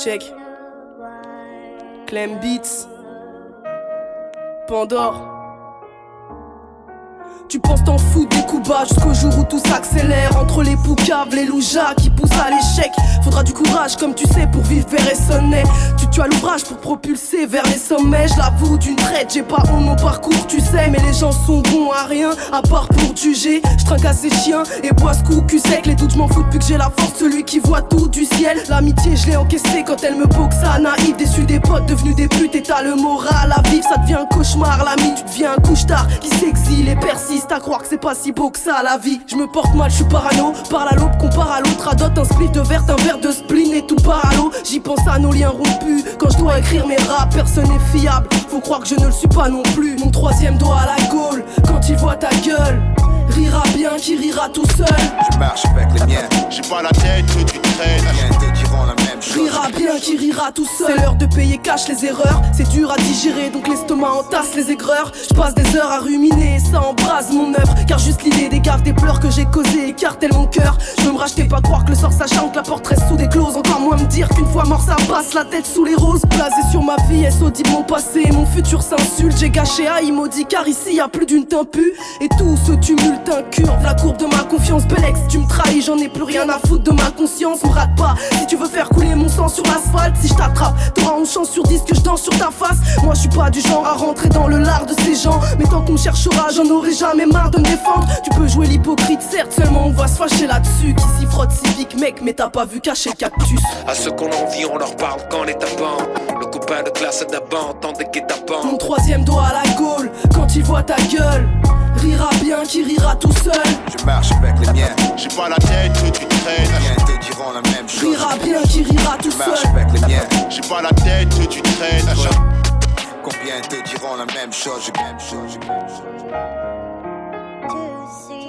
Check. Clem Beats. Pandore. Tu penses t'en foutre des coups bas jusqu'au jour où tout s'accélère. Entre les poucaves, les loujas qui poussent à l'échec. Faudra du courage comme tu sais pour vivre vers Essonnet. Tu as l'ouvrage pour propulser vers les sommets. Je l'avoue d'une traite, j'ai pas honte mon parcours tu sais. Mais les gens sont bons à rien, à part pour juger. Je trinque à ces chiens et bois ce coup cul sec. Les doutes je m'en fous depuis que j'ai la force, celui qui voit tout du ciel. L'amitié je l'ai encaissée quand elle me boxe à naïf. Déçu des potes, devenus des putes et t'as le moral à vivre. Ça devient un cauchemar, l'ami, tu deviens un couche-tard qui s'exile et persiste à croire que c'est pas si beau que ça la vie. Je me porte mal, je suis parano, parle à l'autre, compare à l'autre. Adote un spliff de verre, un verre de spleen et tout part à l'eau. J'y pense à nos liens rompus, quand je dois écrire mes raps, personne n'est fiable. Faut croire que je ne le suis pas non plus. Mon troisième doigt à la gaule, quand il voit ta gueule, rira bien qui rira tout seul. Je marche avec les miens, j'ai pas la tête que tu traînes. Rien te diront la même chose. Rira bien qui rira tout seul. C'est l'heure de payer cash les erreurs. C'est dur à digérer donc l'estomac entasse les aigreurs. Je passe des heures à ruminer et ça embrase mon œuvre. Car juste l'idée des gaffes, des pleurs que j'ai causées écartèle mon cœur. Je veux me racheter, pas croire que le sort s'acharne, que la porte reste sous des clauses. Encore moins me dire qu'une fois mort ça passe la tête sous les roses. Blasé sur ma vie, SOD mon passé, mon futur s'insulte. J'ai gâché à maudit car ici y a plus d'une timpu. Et tout ce tumulte incurve la courbe de ma confiance. Bellex, tu me trahis, j'en ai plus rien à foutre de ma conscience. Me rate pas, si tu veux faire couler mon sang sur l'asphalte. Si je t'attrape, t'auras une chance sur 10 que je danse sur ta face. Moi je suis pas du genre à rentrer dans le lard de ces gens. Mais tant qu'on me cherchera, j'en aurai jamais marre de me défendre. Tu peux jouer l'hypocrite, certes, seulement on va se fâcher là-dessus. Qui s'y frotte civique, mec, mais t'as pas vu cacher le cactus. À ceux qu'on envie, on leur parle quand les tapant. Le copain de classe d'abord, tant des guet-apens. Mon troisième doigt à la gaule, quand il voit ta gueule, rira bien qui rira tout seul. Je marche avec les miens, j'ai pas la tête que tu traînes. rien te diront la même chose. Rira bien qui rira tout Je marche seul. avec les miens, J'ai pas la tête que tu traînes. combien te diront la même chose.